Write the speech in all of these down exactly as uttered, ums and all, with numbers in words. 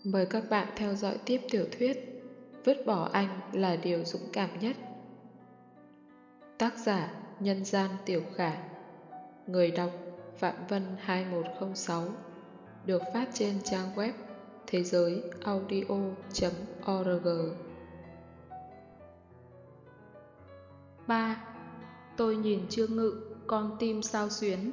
Mời các bạn theo dõi tiếp tiểu thuyết Vứt bỏ anh là điều dũng cảm nhất. Tác giả Nhân Gian Tiểu Khả. Người đọc Phạm Vân hai một không sáu. Được phát trên trang web thế giới audio chấm org. ba. Tôi nhìn Trương Ngự, con tim sao xuyến.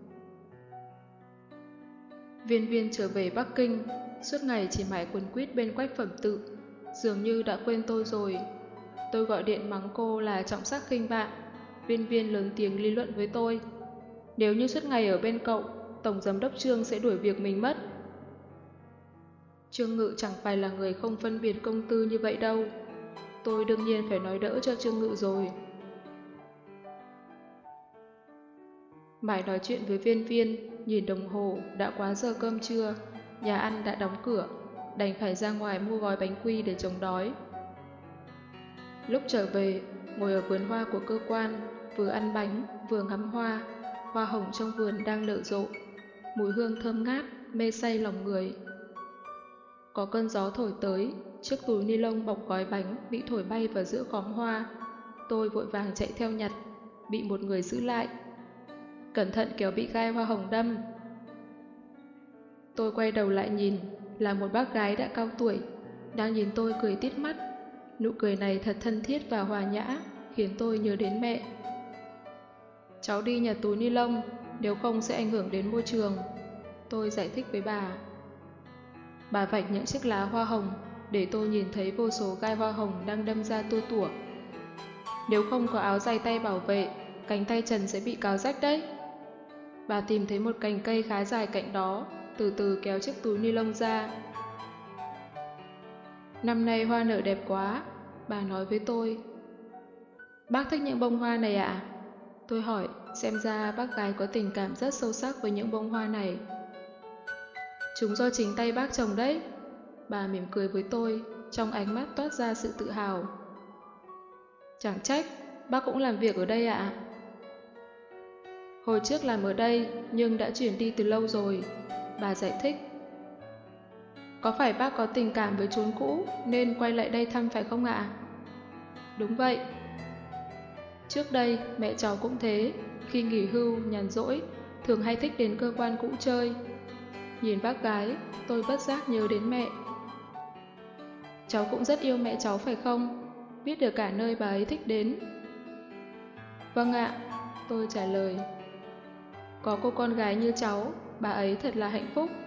Viên Viên trở về Bắc Kinh, suốt ngày chỉ mải quấn quýt bên Quách Phẩm Tự, dường như đã quên tôi rồi. Tôi gọi điện mắng cô là trọng sắc khinh bạn. Viên Viên lớn tiếng lý luận với tôi. Nếu như suốt ngày ở bên cậu, Tổng Giám đốc Trương sẽ đuổi việc mình mất. Trương Ngự chẳng phải là người không phân biệt công tư như vậy đâu. Tôi đương nhiên phải nói đỡ cho Trương Ngự rồi. Mãi nói chuyện với Viên Viên, nhìn đồng hồ đã quá giờ cơm trưa, nhà ăn đã đóng cửa, đành phải ra ngoài mua gói bánh quy để chống đói. Lúc trở về, ngồi ở vườn hoa của cơ quan, vừa ăn bánh, vừa ngắm hoa. Hoa hồng trong vườn đang nở rộ, mùi hương thơm ngát, mê say lòng người. Có cơn gió thổi tới, chiếc túi ni lông bọc gói bánh bị thổi bay vào giữa khóm hoa. Tôi vội vàng chạy theo nhặt, bị một người giữ lại. Cẩn thận kéo bị gai hoa hồng đâm. Tôi quay đầu lại nhìn, là một bác gái đã cao tuổi, đang nhìn tôi cười tít mắt. Nụ cười này thật thân thiết và hòa nhã, khiến tôi nhớ đến mẹ. Cháu đi nhặt túi ni lông, nếu không sẽ ảnh hưởng đến môi trường. Tôi giải thích với bà. Bà vạch những chiếc lá hoa hồng, để tôi nhìn thấy vô số gai hoa hồng đang đâm ra tua tủa. Nếu không có áo dày tay bảo vệ, cánh tay trần sẽ bị cào rách đấy. Bà tìm thấy một cành cây khá dài cạnh đó, từ từ kéo chiếc túi ni lông ra. Năm nay hoa nở đẹp quá, bà nói với tôi. Bác thích những bông hoa này ạ? À? Tôi hỏi, xem ra bác gái có tình cảm rất sâu sắc với những bông hoa này. Chúng do chính tay bác trồng đấy. Bà mỉm cười với tôi, trong ánh mắt toát ra sự tự hào. Chẳng trách, bác cũng làm việc ở đây ạ? À? Hồi trước làm ở đây, nhưng đã chuyển đi từ lâu rồi. Bà giải thích. Có phải bác có tình cảm với chốn cũ nên quay lại đây thăm phải không ạ? Đúng vậy. Trước đây, mẹ cháu cũng thế. Khi nghỉ hưu, nhàn rỗi, thường hay thích đến cơ quan cũ chơi. Nhìn bác gái, tôi bất giác nhớ đến mẹ. Cháu cũng rất yêu mẹ cháu phải không? Biết được cả nơi bà ấy thích đến. Vâng ạ, tôi trả lời. Có cô con gái như cháu, bà ấy thật là hạnh phúc.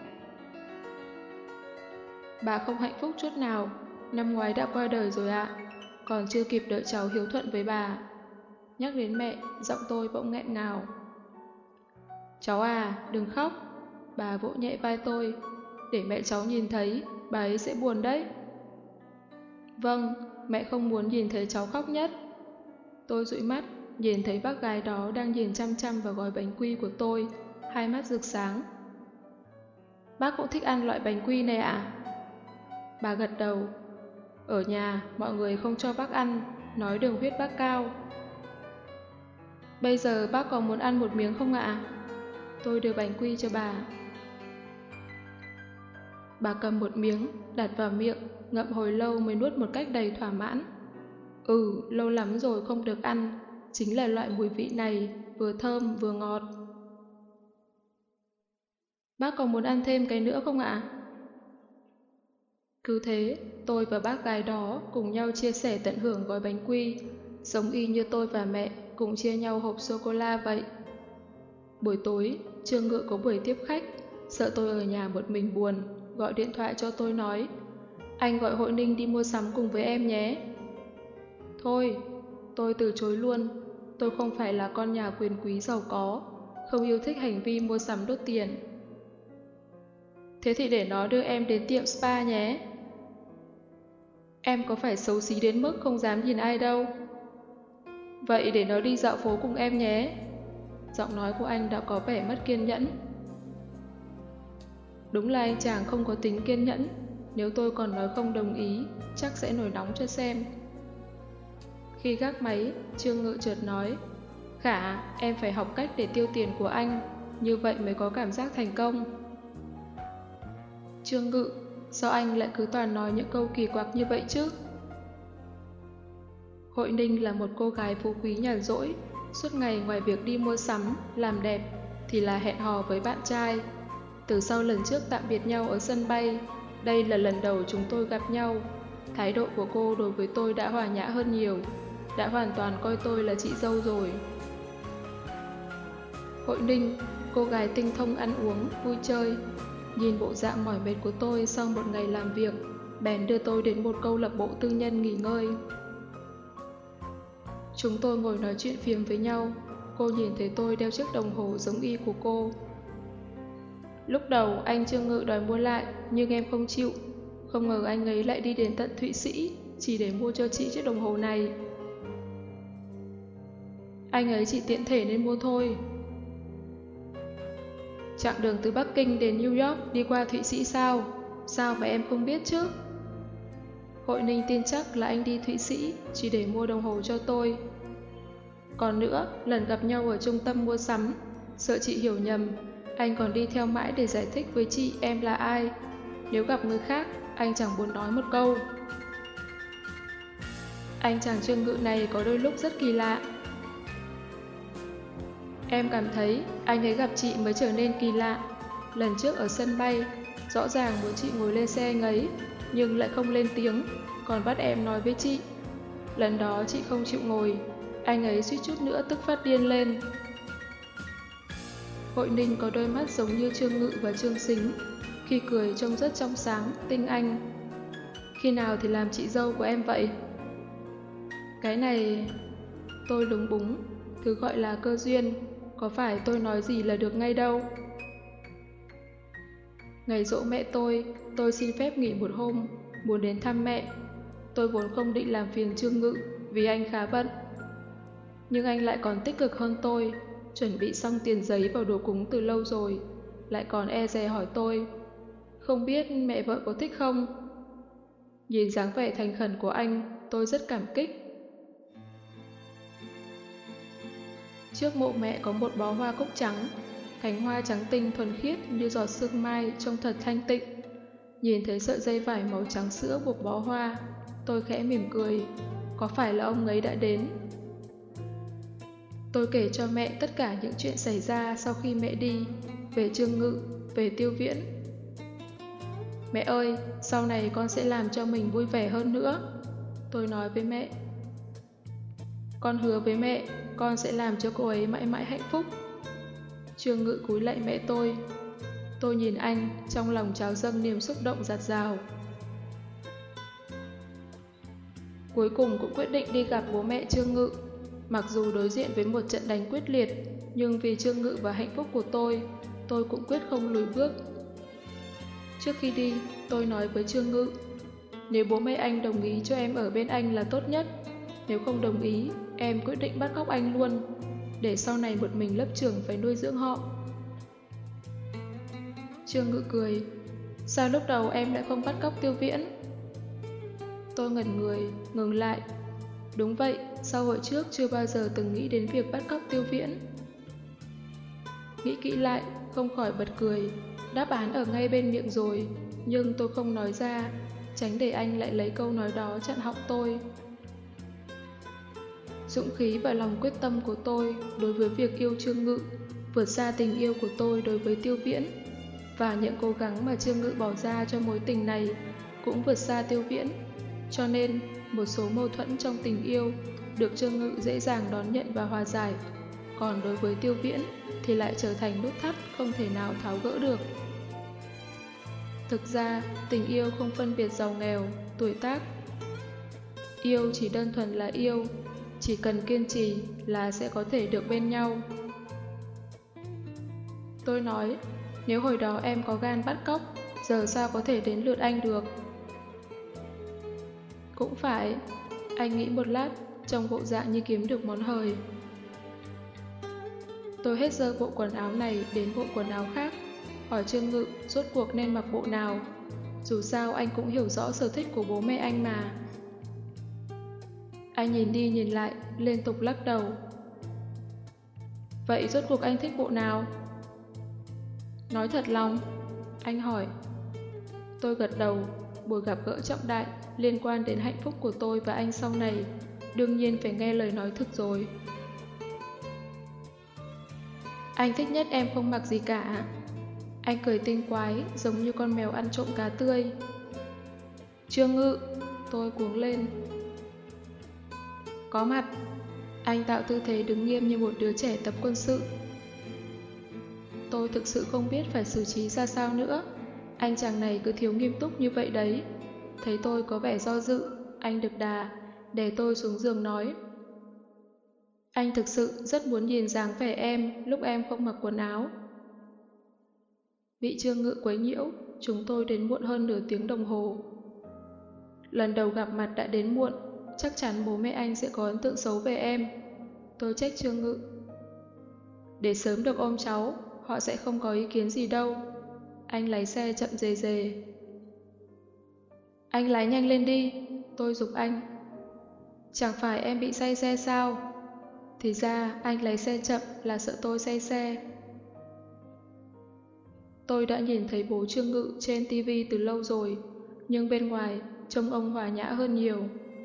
Bà không hạnh phúc chút nào, năm ngoái đã qua đời rồi ạ, còn chưa kịp đợi cháu hiếu thuận với bà. Nhắc đến mẹ, giọng tôi bỗng nghẹn ngào. Cháu à, đừng khóc. Bà vỗ nhẹ vai tôi, để mẹ cháu nhìn thấy, bà ấy sẽ buồn đấy. Vâng, mẹ không muốn nhìn thấy cháu khóc nhất. Tôi dụi mắt, nhìn thấy bác gái đó đang nhìn chăm chăm vào gói bánh quy của tôi, hai mắt rực sáng. Bác cũng thích ăn loại bánh quy này ạ? À? Bà gật đầu. Ở nhà, mọi người không cho bác ăn, nói đường huyết bác cao. Bây giờ bác có muốn ăn một miếng không ạ? Tôi đưa bánh quy cho bà. Bà cầm một miếng, đặt vào miệng, ngậm hồi lâu mới nuốt một cách đầy thỏa mãn. Ừ, lâu lắm rồi không được ăn, chính là loại mùi vị này, vừa thơm vừa ngọt. Bác có muốn ăn thêm cái nữa không ạ? Cứ thế, tôi và bác gái đó cùng nhau chia sẻ tận hưởng gói bánh quy, giống y như tôi và mẹ cùng chia nhau hộp sô-cô-la vậy. Buổi tối, Trương Ngự có buổi tiếp khách, sợ tôi ở nhà một mình buồn, gọi điện thoại cho tôi nói, anh gọi Hội Ninh đi mua sắm cùng với em nhé. Thôi, tôi từ chối luôn, tôi không phải là con nhà quyền quý giàu có, không yêu thích hành vi mua sắm đốt tiền. Thế thì để nó đưa em đến tiệm spa nhé. Em có phải xấu xí đến mức không dám nhìn ai đâu. Vậy để nó đi dạo phố cùng em nhé. Giọng nói của anh đã có vẻ mất kiên nhẫn. Đúng là anh chàng không có tính kiên nhẫn. Nếu tôi còn nói không đồng ý, chắc sẽ nổi nóng cho xem. Khi gác máy, Trương Ngự chợt nói, Khả, em phải học cách để tiêu tiền của anh, như vậy mới có cảm giác thành công. Trương Ngự, sao anh lại cứ toàn nói những câu kỳ quặc như vậy chứ? Hội Ninh là một cô gái phú quý nhàn rỗi, suốt ngày ngoài việc đi mua sắm, làm đẹp, thì là hẹn hò với bạn trai. Từ sau lần trước tạm biệt nhau ở sân bay, đây là lần đầu chúng tôi gặp nhau. Thái độ của cô đối với tôi đã hòa nhã hơn nhiều, đã hoàn toàn coi tôi là chị dâu rồi. Hội Ninh, cô gái tinh thông ăn uống, vui chơi, nhìn bộ dạng mỏi mệt của tôi sau một ngày làm việc, bèn đưa tôi đến một câu lạc bộ tư nhân nghỉ ngơi. Chúng tôi ngồi nói chuyện phiếm với nhau, cô nhìn thấy tôi đeo chiếc đồng hồ giống y của cô. Lúc đầu anh Trương Ngự đòi mua lại, nhưng em không chịu. Không ngờ anh ấy lại đi đến tận Thụy Sĩ, chỉ để mua cho chị chiếc đồng hồ này. Anh ấy chỉ tiện thể nên mua thôi. Chặng đường từ Bắc Kinh đến New York đi qua Thụy Sĩ sao? Sao mà em không biết chứ? Hội Ninh tin chắc là anh đi Thụy Sĩ chỉ để mua đồng hồ cho tôi. Còn nữa, lần gặp nhau ở trung tâm mua sắm, sợ chị hiểu nhầm, anh còn đi theo mãi để giải thích với chị em là ai. Nếu gặp người khác, anh chẳng buồn nói một câu. Anh chàng Trương Ngự này có đôi lúc rất kỳ lạ. Em cảm thấy anh ấy gặp chị mới trở nên kỳ lạ. Lần trước ở sân bay, rõ ràng muốn chị ngồi lên xe anh ấy, nhưng lại không lên tiếng, còn bắt em nói với chị. Lần đó chị không chịu ngồi, anh ấy suýt chút nữa tức phát điên lên. Hội Ninh có đôi mắt giống như Trương Ngự và Trương Sính, khi cười trông rất trong sáng, tinh anh. Khi nào thì làm chị dâu của em vậy? Cái này... Tôi lúng búng, thứ gọi là cơ duyên, có phải tôi nói gì là được ngay đâu. Ngày giỗ mẹ tôi, tôi xin phép nghỉ một hôm, muốn đến thăm mẹ. Tôi vốn không định làm phiền Trương Ngự vì anh khá bận. Nhưng anh lại còn tích cực hơn tôi, chuẩn bị xong tiền giấy vào đồ cúng từ lâu rồi, lại còn e dè hỏi tôi, không biết mẹ vợ có thích không? Nhìn dáng vẻ thành khẩn của anh, tôi rất cảm kích. Trước mộ mẹ có một bó hoa cúc trắng, cánh hoa trắng tinh thuần khiết như giọt sương mai trông thật thanh tịnh. Nhìn thấy sợi dây vải màu trắng sữa buộc bó hoa, tôi khẽ mỉm cười, có phải là ông ấy đã đến? Tôi kể cho mẹ tất cả những chuyện xảy ra sau khi mẹ đi, về Trương Ngự, về Tiêu Viễn. Mẹ ơi, sau này con sẽ làm cho mình vui vẻ hơn nữa, tôi nói với mẹ. Con hứa với mẹ, con sẽ làm cho cô ấy mãi mãi hạnh phúc. Trương Ngự cúi lạy mẹ tôi. Tôi nhìn anh, trong lòng trào dâng niềm xúc động dạt dào. Cuối cùng cũng quyết định đi gặp bố mẹ Trương Ngự. Mặc dù đối diện với một trận đánh quyết liệt, nhưng vì Trương Ngự và hạnh phúc của tôi, tôi cũng quyết không lùi bước. Trước khi đi, tôi nói với Trương Ngự, nếu bố mẹ anh đồng ý cho em ở bên anh là tốt nhất. Nếu không đồng ý, em quyết định bắt cóc anh luôn, để sau này một mình lớp trưởng phải nuôi dưỡng họ. Trương Ngự cười, sao lúc đầu em lại không bắt cóc Tiêu Viễn? Tôi ngẩn người, ngừng lại. Đúng vậy, sau hồi trước chưa bao giờ từng nghĩ đến việc bắt cóc Tiêu Viễn. Nghĩ kỹ lại, không khỏi bật cười. Đáp án ở ngay bên miệng rồi, nhưng tôi không nói ra, tránh để anh lại lấy câu nói đó chặn họng tôi. Dũng khí và lòng quyết tâm của tôi đối với việc yêu Trương Ngự vượt xa tình yêu của tôi đối với Tiêu Viễn, và những cố gắng mà Trương Ngự bỏ ra cho mối tình này cũng vượt xa Tiêu Viễn. Cho nên, một số mâu thuẫn trong tình yêu được Trương Ngự dễ dàng đón nhận và hòa giải, còn đối với Tiêu Viễn thì lại trở thành nút thắt không thể nào tháo gỡ được. Thực ra, tình yêu không phân biệt giàu nghèo, tuổi tác. Yêu chỉ đơn thuần là yêu, chỉ cần kiên trì là sẽ có thể được bên nhau. Tôi nói, nếu hồi đó em có gan bắt cóc, giờ sao có thể đến lượt anh được? Cũng phải, anh nghĩ một lát, trong bộ dạng như kiếm được món hời. Tôi hết giơ bộ quần áo này đến bộ quần áo khác, hỏi Trương Ngự rốt cuộc nên mặc bộ nào. Dù sao anh cũng hiểu rõ sở thích của bố mẹ anh mà. Anh nhìn đi nhìn lại, liên tục lắc đầu. Vậy rốt cuộc anh thích bộ nào? Nói thật lòng, anh hỏi. Tôi gật đầu. Buổi gặp gỡ trọng đại liên quan đến hạnh phúc của tôi và anh sau này, đương nhiên phải nghe lời nói thực rồi. Anh thích nhất em không mặc gì cả. Anh cười tinh quái, giống như con mèo ăn trộm cá tươi. Trương Ngự, tôi cuống lên. Có mặt. Anh tạo tư thế đứng nghiêm như một đứa trẻ tập quân sự. Tôi thực sự không biết phải xử trí ra sao nữa. Anh chàng này cứ thiếu nghiêm túc như vậy đấy. Thấy tôi có vẻ do dự, anh đực đà, để tôi xuống giường nói. Anh thực sự rất muốn nhìn dáng vẻ em lúc em không mặc quần áo. Bị Trương Ngự quấy nhiễu, chúng tôi đến muộn hơn nửa tiếng đồng hồ. Lần đầu gặp mặt đã đến muộn, chắc chắn bố mẹ anh sẽ có ấn tượng xấu về em. Tôi trách Trương Ngự. Để sớm được ôm cháu, họ sẽ không có ý kiến gì đâu. Anh lái xe chậm rề rề. Anh lái nhanh lên đi, tôi giục anh. Chẳng phải em bị say xe sao? Thì ra anh lái xe chậm là sợ tôi say xe. Tôi đã nhìn thấy bố Trương Ngự trên tivi từ lâu rồi, nhưng bên ngoài trông ông hòa nhã hơn nhiều.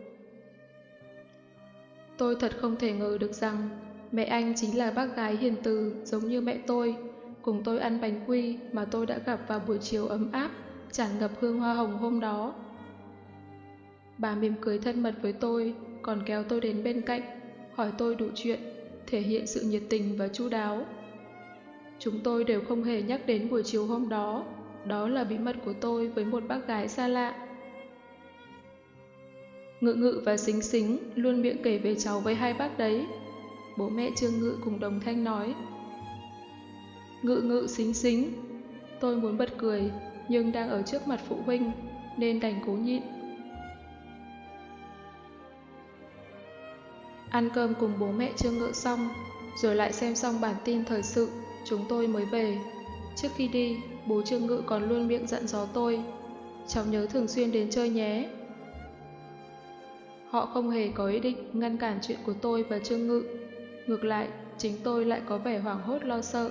Tôi thật không thể ngờ được rằng mẹ anh chính là bác gái hiền từ giống như mẹ tôi, cùng tôi ăn bánh quy mà tôi đã gặp vào buổi chiều ấm áp, tràn ngập hương hoa hồng hôm đó. Bà mỉm cười thân mật với tôi, còn kéo tôi đến bên cạnh, hỏi tôi đủ chuyện, thể hiện sự nhiệt tình và chu đáo. Chúng tôi đều không hề nhắc đến buổi chiều hôm đó, đó là bí mật của tôi với một bác gái xa lạ. Ngự Ngự và Xính Xính luôn miệng kể về cháu với hai bác đấy. Bố mẹ Trương Ngự cùng đồng thanh nói. Ngự Ngự Xính Xính. Tôi muốn bật cười, nhưng đang ở trước mặt phụ huynh, nên đành cố nhịn. Ăn cơm cùng bố mẹ Trương Ngự xong, rồi lại xem xong bản tin thời sự, chúng tôi mới về. Trước khi đi, bố Trương Ngự còn luôn miệng dặn dò tôi. Cháu nhớ thường xuyên đến chơi nhé. Họ không hề có ý định ngăn cản chuyện của tôi và Trương Ngự. Ngược lại, chính tôi lại có vẻ hoảng hốt lo sợ.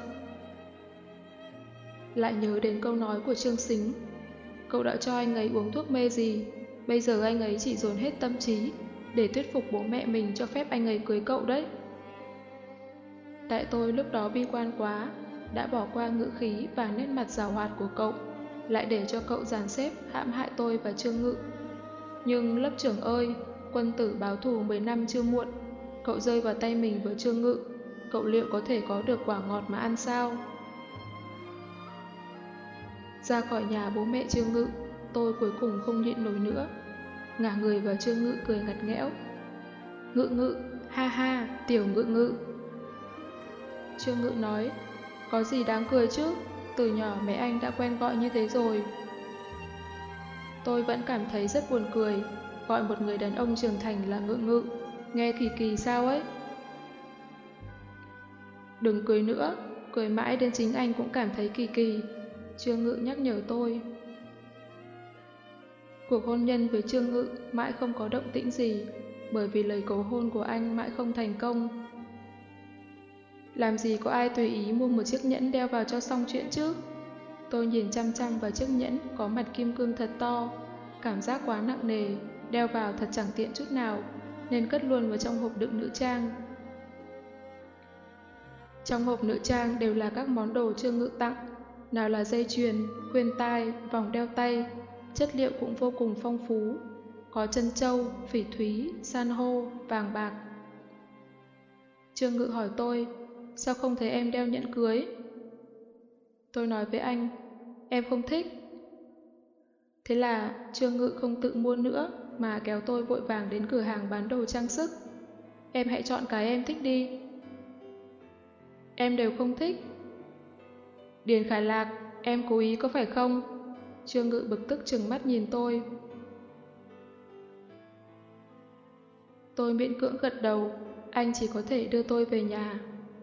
Lại nhớ đến câu nói của Trương Xính. Cậu đã cho anh ấy uống thuốc mê gì? Bây giờ anh ấy chỉ dồn hết tâm trí để thuyết phục bố mẹ mình cho phép anh ấy cưới cậu đấy. Tại tôi lúc đó bi quan quá, đã bỏ qua ngữ khí và nét mặt giảo hoạt của cậu, lại để cho cậu dàn xếp hãm hại tôi và Trương Ngự. Nhưng lớp trưởng ơi, quân tử báo thù mười năm chưa muộn. Cậu rơi vào tay mình với Trương Ngự, cậu liệu có thể có được quả ngọt mà ăn sao? Ra khỏi nhà bố mẹ Trương Ngự, tôi cuối cùng không nhịn nổi nữa, ngả người vào Trương Ngự cười ngặt nghẽo. Ngự Ngự, ha ha, tiểu Ngự Ngự. Trương Ngự nói, có gì đáng cười chứ, từ nhỏ mẹ anh đã quen gọi như thế rồi. Tôi vẫn cảm thấy rất buồn cười, gọi một người đàn ông trưởng thành là Ngự Ngự, nghe kỳ kỳ sao ấy. Đừng cười nữa, cười mãi đến chính anh cũng cảm thấy kỳ kỳ, Trương Ngự nhắc nhở tôi. Cuộc hôn nhân với Trương Ngự mãi không có động tĩnh gì, bởi vì lời cầu hôn của anh mãi không thành công. Làm gì có ai tùy ý mua một chiếc nhẫn đeo vào cho xong chuyện chứ? Tôi nhìn chăm chăm vào chiếc nhẫn có mặt kim cương thật to, cảm giác quá nặng nề, đeo vào thật chẳng tiện chút nào, nên cất luôn vào trong hộp đựng nữ trang. Trong hộp nữ trang đều là các món đồ Trương Ngự tặng, nào là dây chuyền, khuyên tai, vòng đeo tay, chất liệu cũng vô cùng phong phú, có trân châu, phỉ thúy, san hô, vàng bạc. Trương Ngự hỏi tôi, sao không thấy em đeo nhẫn cưới? Tôi nói với anh, em không thích. Thế là Trương Ngự không tự mua nữa mà kéo tôi vội vàng đến cửa hàng bán đồ trang sức. Em hãy chọn cái em thích đi. Em đều không thích. Điền Khải Lạc, em cố ý có phải không? Trương Ngự bực tức trừng mắt nhìn tôi. Tôi miễn cưỡng gật đầu, anh chỉ có thể đưa tôi về nhà.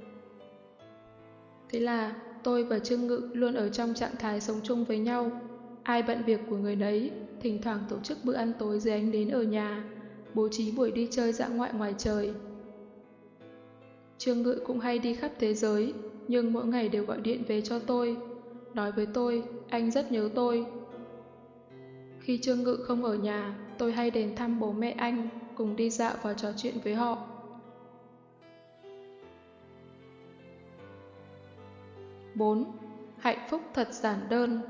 Thế là tôi và Trương Ngự luôn ở trong trạng thái sống chung với nhau. Ai bận việc của người đấy, thỉnh thoảng tổ chức bữa ăn tối dưới ánh nến ở nhà, bố trí buổi đi chơi dã ngoại ngoài trời. Trương Ngự cũng hay đi khắp thế giới, nhưng mỗi ngày đều gọi điện về cho tôi, nói với tôi anh rất nhớ tôi. Khi Trương Ngự không ở nhà, tôi hay đến thăm bố mẹ anh, cùng đi dạo và trò chuyện với họ. bốn. Hạnh phúc thật giản đơn.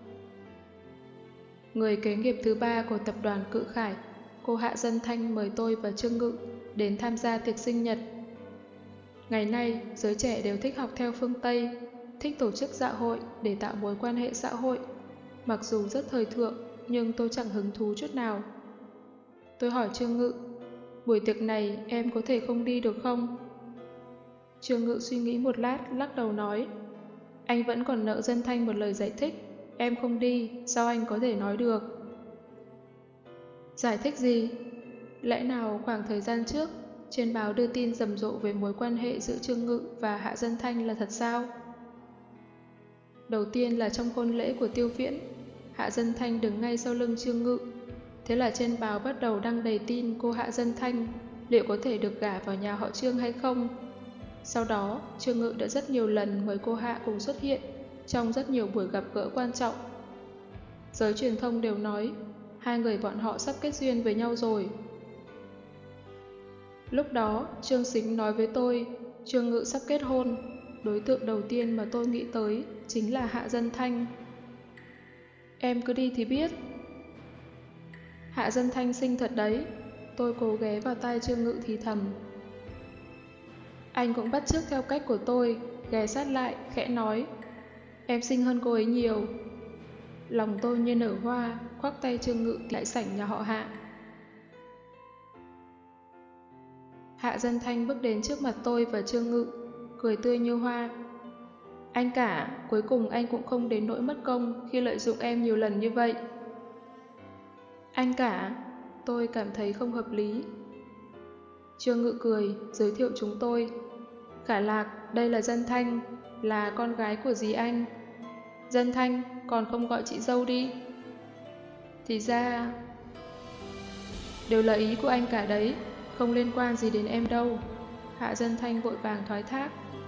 Người kế nghiệp thứ ba của tập đoàn Cự Khải, cô Hạ Dân Thanh mời tôi và Trương Ngự đến tham gia tiệc sinh nhật. Ngày nay, giới trẻ đều thích học theo phương Tây, thích tổ chức dạ hội để tạo mối quan hệ xã hội. Mặc dù rất thời thượng, nhưng tôi chẳng hứng thú chút nào. Tôi hỏi Trương Ngự, buổi tiệc này em có thể không đi được không? Trương Ngự suy nghĩ một lát, lắc đầu nói, anh vẫn còn nợ Dân Thanh một lời giải thích. Em không đi, sao anh có thể nói được? Giải thích gì? Lẽ nào khoảng thời gian trước, trên báo đưa tin rầm rộ về mối quan hệ giữa Trương Ngự và Hạ Dân Thanh là thật sao? Đầu tiên là trong hôn lễ của Tiêu Viễn, Hạ Dân Thanh đứng ngay sau lưng Trương Ngự. Thế là trên báo bắt đầu đăng đầy tin cô Hạ Dân Thanh liệu có thể được gả vào nhà họ Trương hay không. Sau đó, Trương Ngự đã rất nhiều lần mời cô Hạ cùng xuất hiện trong rất nhiều buổi gặp gỡ quan trọng. Giới truyền thông đều nói, hai người bọn họ sắp kết duyên với nhau rồi. Lúc đó, Trương Sính nói với tôi, Trương Ngự sắp kết hôn. Đối tượng đầu tiên mà tôi nghĩ tới chính là Hạ Dân Thanh. Em cứ đi thì biết. Hạ Dân Thanh xinh thật đấy. Tôi cố ghé vào tai Trương Ngự thì thầm. Anh cũng bắt chước theo cách của tôi, ghé sát lại, khẽ nói, em xinh hơn cô ấy nhiều. Lòng tôi như nở hoa, khoác tay Trương Ngự lại sảnh nhà họ Hạ. Hạ Dân Thanh bước đến trước mặt tôi và Trương Ngự, cười tươi như hoa. Anh cả, cuối cùng anh cũng không đến nỗi mất công khi lợi dụng em nhiều lần như vậy. Anh cả, tôi cảm thấy không hợp lý. Trương Ngự cười, giới thiệu chúng tôi. Khả Lạc, đây là Dân Thanh, là con gái của dì anh. Dân Thanh, còn không gọi chị dâu đi. Thì ra... Đều là ý của anh cả đấy, không liên quan gì đến em đâu. Hạ Dân Thanh vội vàng thoái thác.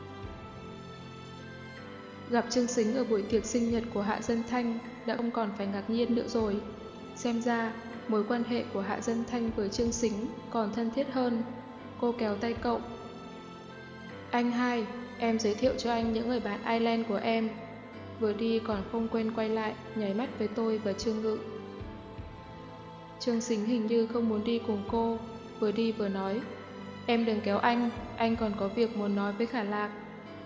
Gặp Trương Sính ở buổi tiệc sinh nhật của Hạ Dân Thanh đã không còn phải ngạc nhiên nữa rồi. Xem ra, mối quan hệ của Hạ Dân Thanh với Trương Sính còn thân thiết hơn. Cô kéo tay cậu. Anh hai, em giới thiệu cho anh những người bạn Ireland của em. Vừa đi còn không quên quay lại, nháy mắt với tôi và Trương Ngự. Trương Sính hình như không muốn đi cùng cô, vừa đi vừa nói. Em đừng kéo anh, anh còn có việc muốn nói với Khả Lạc.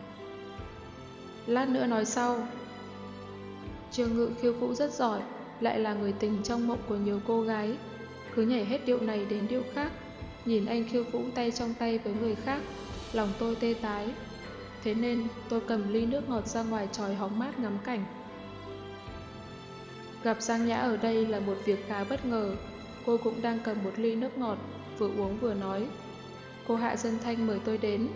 Lát nữa nói sau. Trương Ngự khiêu vũ rất giỏi, lại là người tình trong mộng của nhiều cô gái. Cứ nhảy hết điệu này đến điệu khác, nhìn anh khiêu vũ tay trong tay với người khác, lòng tôi tê tái. Thế nên tôi cầm ly nước ngọt ra ngoài chòi hóng mát ngắm cảnh. Gặp Giang Nhã ở đây là một việc khá bất ngờ. Cô cũng đang cầm một ly nước ngọt, vừa uống vừa nói. Cô Hạ Dân Thanh mời tôi đến.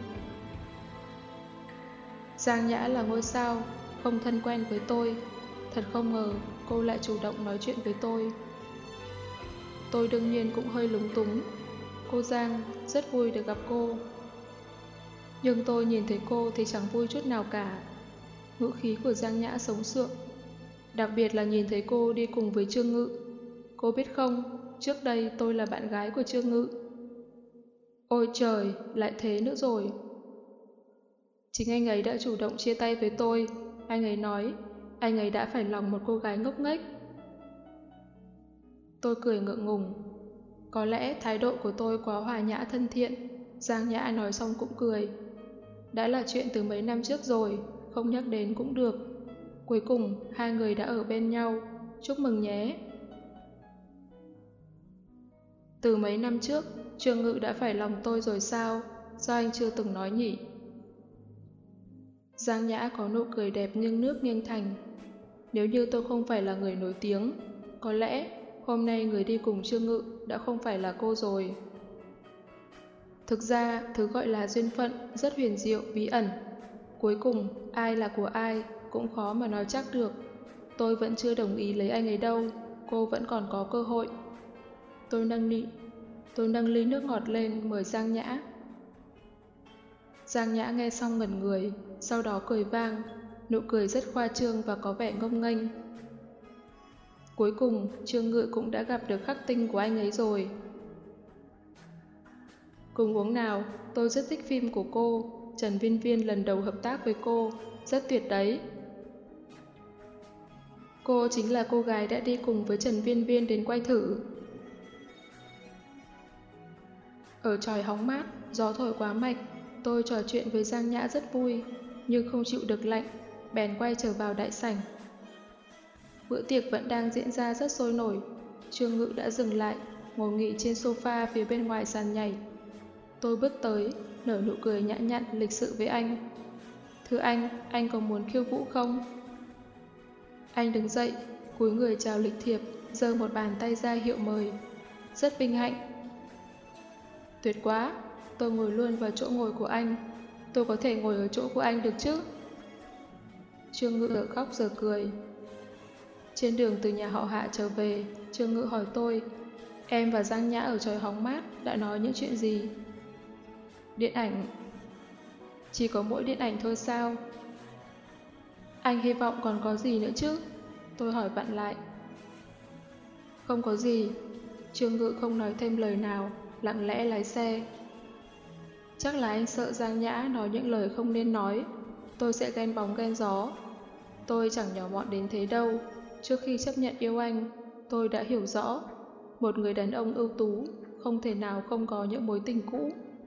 Giang Nhã là ngôi sao, không thân quen với tôi. Thật không ngờ cô lại chủ động nói chuyện với tôi. Tôi đương nhiên cũng hơi lúng túng. Cô Giang, rất vui được gặp cô. Nhưng tôi nhìn thấy cô thì chẳng vui chút nào cả. Ngữ khí của Giang Nhã sống sượng. Đặc biệt là nhìn thấy cô đi cùng với Trương Ngự. Cô biết không, trước đây tôi là bạn gái của Trương Ngự. Ôi trời, lại thế nữa rồi. Chính anh ấy đã chủ động chia tay với tôi. Anh ấy nói, anh ấy đã phải lòng một cô gái ngốc nghếch. Tôi cười ngượng ngùng. Có lẽ thái độ của tôi quá hòa nhã thân thiện. Giang Nhã nói xong cũng cười. Đã là chuyện từ mấy năm trước rồi, không nhắc đến cũng được. Cuối cùng, hai người đã ở bên nhau. Chúc mừng nhé. Từ mấy năm trước, Trương Ngự đã phải lòng tôi rồi sao? Sao anh chưa từng nói nhỉ? Giang Nhã có nụ cười đẹp nghiêng nước nghiêng thành. Nếu như tôi không phải là người nổi tiếng, có lẽ hôm nay người đi cùng Trương Ngự đã không phải là cô rồi. Thực ra, thứ gọi là duyên phận rất huyền diệu, bí ẩn. Cuối cùng, ai là của ai cũng khó mà nói chắc được. Tôi vẫn chưa đồng ý lấy anh ấy đâu, cô vẫn còn có cơ hội. Tôi nâng ly, tôi nâng ly nước ngọt lên mời Giang Nhã. Giang Nhã nghe xong ngẩn người, sau đó cười vang, nụ cười rất khoa trương và có vẻ ngông nghênh. Cuối cùng, Trương Ngự cũng đã gặp được khắc tinh của anh ấy rồi. Cùng uống nào, tôi rất thích phim của cô. Trần Viên Viên lần đầu hợp tác với cô, rất tuyệt đấy. Cô chính là cô gái đã đi cùng với Trần Viên Viên đến quay thử. Ở chòi hóng mát, gió thổi quá mạnh, tôi trò chuyện với Giang Nhã rất vui, nhưng không chịu được lạnh, bèn quay trở vào đại sảnh. Bữa tiệc vẫn đang diễn ra rất sôi nổi. Trương Ngự đã dừng lại, ngồi nghỉ trên sofa phía bên ngoài sàn nhảy. Tôi bước tới, nở nụ cười nhã nhặn lịch sự với anh. Thưa anh, anh có muốn khiêu vũ không? Anh đứng dậy, cúi người chào lịch thiệp, giơ một bàn tay ra hiệu mời. Rất vinh hạnh. Tuyệt quá, tôi ngồi luôn vào chỗ ngồi của anh. Tôi có thể ngồi ở chỗ của anh được chứ? Trương Ngự giờ khóc giờ cười. Trên đường từ nhà họ Hạ trở về, Trương Ngự hỏi tôi, em và Giang Nhã ở chòi hóng mát đã nói những chuyện gì? Điện ảnh. Chỉ có mỗi điện ảnh thôi sao? Anh hy vọng còn có gì nữa chứ? Tôi hỏi vặn lại. Không có gì. Trương Ngự không nói thêm lời nào, lặng lẽ lái xe. Chắc là anh sợ Giang Nhã nói những lời không nên nói. Tôi sẽ ghen bóng ghen gió. Tôi chẳng nhỏ mọn đến thế đâu. Trước khi chấp nhận yêu anh, tôi đã hiểu rõ một người đàn ông ưu tú không thể nào không có những mối tình cũ.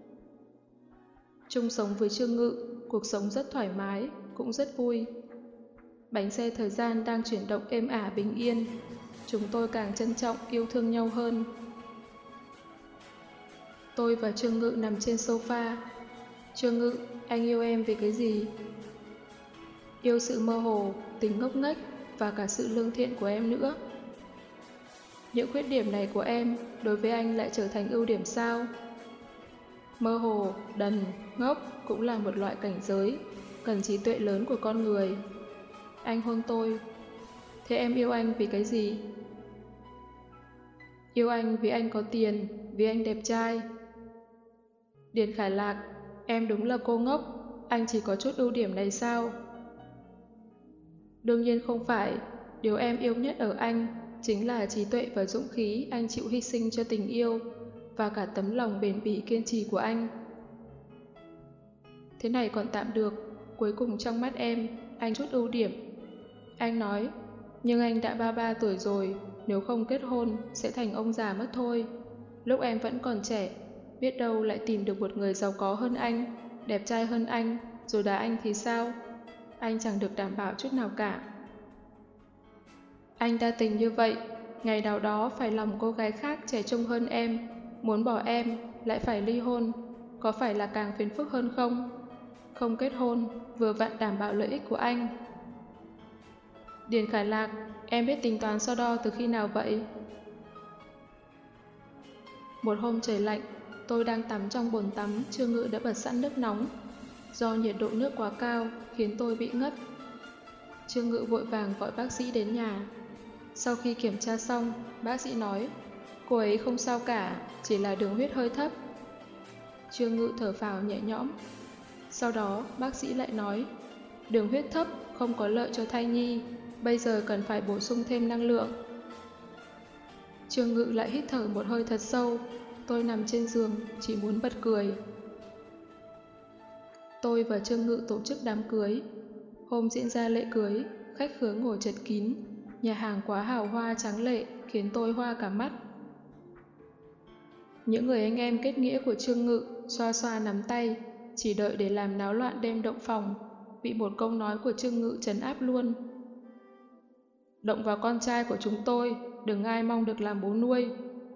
Chung sống với Trương Ngự, cuộc sống rất thoải mái, cũng rất vui. Bánh xe thời gian đang chuyển động êm ả bình yên. Chúng tôi càng trân trọng yêu thương nhau hơn. Tôi và Trương Ngự nằm trên sofa. Trương Ngự, anh yêu em vì cái gì? Yêu sự mơ hồ, tính ngốc nghếch và cả sự lương thiện của em nữa. Những khuyết điểm này của em đối với anh lại trở thành ưu điểm sao? Mơ hồ, đần, ngốc cũng là một loại cảnh giới, cần trí tuệ lớn của con người. Anh hôn tôi. Thế em yêu anh vì cái gì? Yêu anh vì anh có tiền, vì anh đẹp trai. Điền Khải Lạc, em đúng là cô ngốc, anh chỉ có chút ưu điểm này sao? Đương nhiên không phải, điều em yêu nhất ở anh chính là trí tuệ và dũng khí anh chịu hy sinh cho tình yêu và cả tấm lòng bền bỉ kiên trì của anh. Thế này còn tạm được, cuối cùng trong mắt em, anh chút ưu điểm. Anh nói, nhưng anh đã ba mươi ba tuổi rồi, nếu không kết hôn sẽ thành ông già mất thôi. Lúc em vẫn còn trẻ, biết đâu lại tìm được một người giàu có hơn anh, đẹp trai hơn anh, rồi đá anh thì sao? Anh chẳng được đảm bảo chút nào cả. Anh đa tình như vậy, ngày nào đó phải lòng cô gái khác trẻ trung hơn em, muốn bỏ em, lại phải ly hôn, có phải là càng phiền phức hơn không? Không kết hôn, vừa vặn đảm bảo lợi ích của anh. Điền Khải Lạc, em biết tính toán so đo từ khi nào vậy? Một hôm trời lạnh, tôi đang tắm trong bồn tắm, Trương Ngự đã bật sẵn nước nóng. Do nhiệt độ nước quá cao, khiến tôi bị ngất. Trương Ngự vội vàng gọi bác sĩ đến nhà. Sau khi kiểm tra xong, bác sĩ nói, cô ấy không sao cả, chỉ là đường huyết hơi thấp. Trương Ngự thở phào nhẹ nhõm. Sau đó, bác sĩ lại nói, đường huyết thấp không có lợi cho thai nhi, bây giờ cần phải bổ sung thêm năng lượng. Trương Ngự lại hít thở một hơi thật sâu. Tôi nằm trên giường, chỉ muốn bật cười. Tôi và Trương Ngự tổ chức đám cưới. Hôm diễn ra lễ cưới, khách khứa ngồi chật kín. Nhà hàng quá hào hoa tráng lệ, khiến tôi hoa cả mắt. Những người anh em kết nghĩa của Trương Ngự xoa xoa nắm tay, chỉ đợi để làm náo loạn đêm động phòng, bị một câu nói của Trương Ngự trấn áp luôn. Động vào con trai của chúng tôi, đừng ai mong được làm bố nuôi.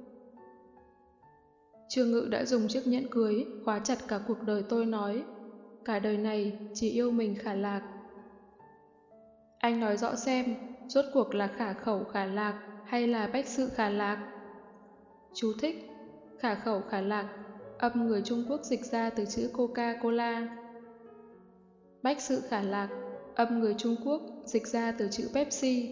Trương Ngự đã dùng chiếc nhẫn cưới khóa chặt cả cuộc đời tôi nói, cả đời này chỉ yêu mình Khả Lạc. Anh nói rõ xem, rốt cuộc là Khả Khẩu Khả Lạc hay là Bách Sự Khả Lạc? Chú thích, Khả Khẩu Khả Lạc, âm người Trung Quốc dịch ra từ chữ Coca-Cola. Bách Sự Khả Lạc, âm người Trung Quốc dịch ra từ chữ Pepsi.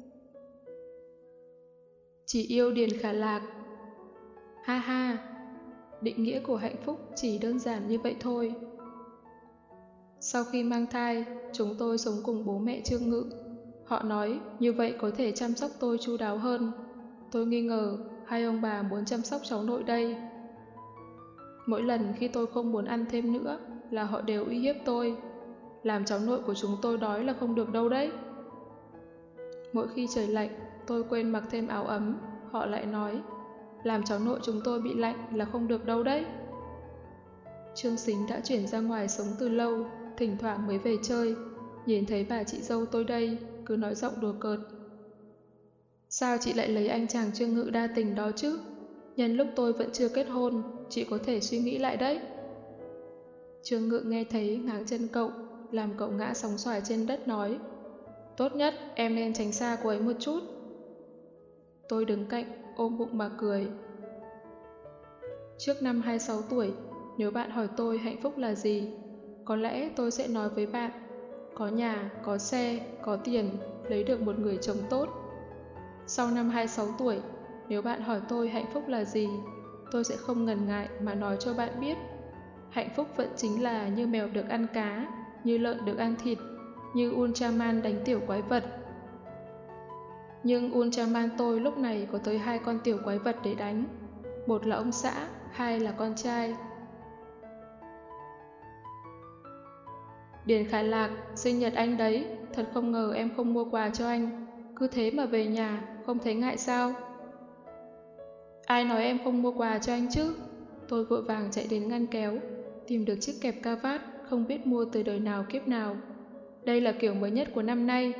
Chỉ yêu Điền Khả Lạc. Ha ha, định nghĩa của hạnh phúc chỉ đơn giản như vậy thôi. Sau khi mang thai, chúng tôi sống cùng bố mẹ Trương Ngự. Họ nói như vậy có thể chăm sóc tôi chu đáo hơn. Tôi nghi ngờ hai ông bà muốn chăm sóc cháu nội đây. Mỗi lần khi tôi không muốn ăn thêm nữa là họ đều uy hiếp tôi. Làm cháu nội của chúng tôi đói là không được đâu đấy. Mỗi khi trời lạnh, tôi quên mặc thêm áo ấm, họ lại nói làm cháu nội chúng tôi bị lạnh là không được đâu đấy. Trương Sính đã chuyển ra ngoài sống từ lâu, thỉnh thoảng mới về chơi. Nhìn thấy bà chị dâu tôi đây, cứ nói giọng đùa cợt. Sao chị lại lấy anh chàng Trương Ngự đa tình đó chứ? Nhân lúc tôi vẫn chưa kết hôn, chị có thể suy nghĩ lại đấy. Trương Ngự nghe thấy ngáng chân cậu, làm cậu ngã sóng xoài trên đất nói. Tốt nhất em nên tránh xa cô ấy một chút. Tôi đứng cạnh, ôm bụng mà cười. Trước năm hai mươi sáu tuổi, nếu bạn hỏi tôi hạnh phúc là gì, có lẽ tôi sẽ nói với bạn, có nhà, có xe, có tiền, lấy được một người chồng tốt. Sau năm hai mươi sáu tuổi, nếu bạn hỏi tôi hạnh phúc là gì, tôi sẽ không ngần ngại mà nói cho bạn biết. Hạnh phúc vẫn chính là như mèo được ăn cá, như lợn được ăn thịt, như Ultraman đánh tiểu quái vật. Nhưng Ultraman tôi lúc này có tới hai con tiểu quái vật để đánh. Một là ông xã, hai là con trai. Điền Khải Lạc, sinh nhật anh đấy, thật không ngờ em không mua quà cho anh. Cứ thế mà về nhà, không thấy ngại sao? Ai nói em không mua quà cho anh chứ? Tôi vội vàng chạy đến ngăn kéo, tìm được chiếc kẹp ca vát không biết mua từ đời nào kiếp nào. Đây là kiểu mới nhất của năm nay.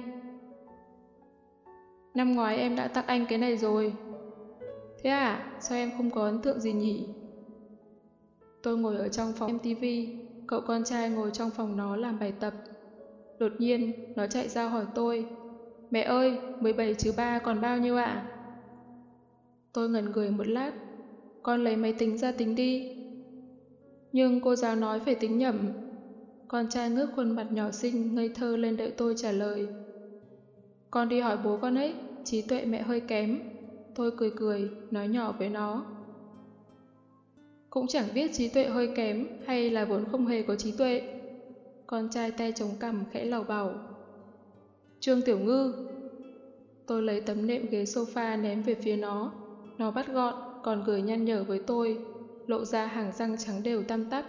Năm ngoái em đã tặng anh cái này rồi. Thế à, sao em không có ấn tượng gì nhỉ? Tôi ngồi ở trong phòng xem ti vi, cậu con trai ngồi trong phòng nó làm bài tập. Đột nhiên, nó chạy ra hỏi tôi, mẹ ơi, mười bảy trừ ba còn bao nhiêu ạ? Tôi ngẩn người một lát, con lấy máy tính ra tính đi. Nhưng cô giáo nói phải tính nhẩm. Con trai ngước khuôn mặt nhỏ xinh ngây thơ lên đợi tôi trả lời. Con đi hỏi bố con ấy, trí tuệ mẹ hơi kém. Tôi cười cười, nói nhỏ với nó. Cũng chẳng biết trí tuệ hơi kém hay là vốn không hề có trí tuệ. Con trai tay chống cằm khẽ lầu bầu. Trương Tiểu Ngư. Tôi lấy tấm nệm ghế sofa ném về phía nó. Nó bắt gọn, còn cười nhăn nhở với tôi, lộ ra hàng răng trắng đều tăm tắp.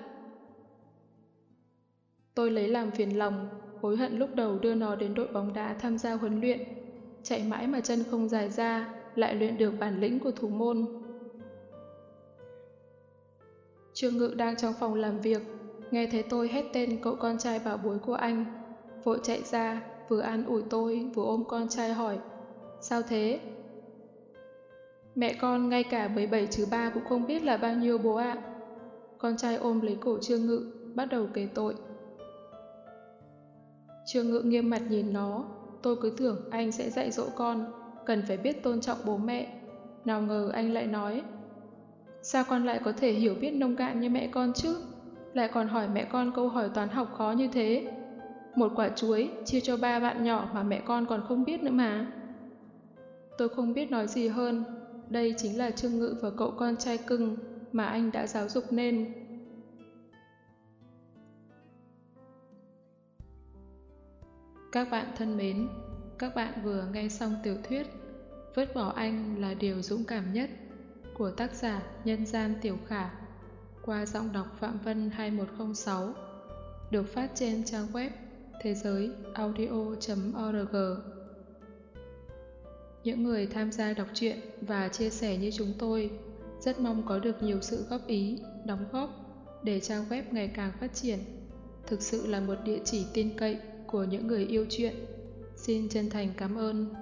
Tôi lấy làm phiền lòng, hối hận lúc đầu đưa nó đến đội bóng đá tham gia huấn luyện. Chạy mãi mà chân không dài ra, lại luyện được bản lĩnh của thủ môn. Trương Ngự đang trong phòng làm việc, nghe thấy tôi hét tên cậu con trai bảo bối của anh. Vội chạy ra, vừa an ủi tôi, vừa ôm con trai hỏi. Sao thế? Mẹ con ngay cả mười bảy trừ ba cũng không biết là bao nhiêu bố ạ. Con trai ôm lấy cổ Trương Ngự, bắt đầu kể tội. Trương Ngự nghiêm mặt nhìn nó, tôi cứ tưởng anh sẽ dạy dỗ con, cần phải biết tôn trọng bố mẹ. Nào ngờ anh lại nói, sao con lại có thể hiểu biết nông cạn như mẹ con chứ? Lại còn hỏi mẹ con câu hỏi toán học khó như thế. Một quả chuối chia cho ba bạn nhỏ mà mẹ con còn không biết nữa mà. Tôi không biết nói gì hơn, đây chính là Trương Ngự và cậu con trai cưng mà anh đã giáo dục nên. Các bạn thân mến, các bạn vừa nghe xong tiểu thuyết Vứt bỏ anh là điều dũng cảm nhất của tác giả Nhân Gian Tiểu Khả qua giọng đọc Phạm Vân hai một không sáu, được phát trên trang web thế giới audio chấm org. Những người tham gia đọc truyện và chia sẻ như chúng tôi rất mong có được nhiều sự góp ý, đóng góp để trang web ngày càng phát triển, thực sự là một địa chỉ tin cậy của những người yêu truyện. Xin chân thành cảm ơn.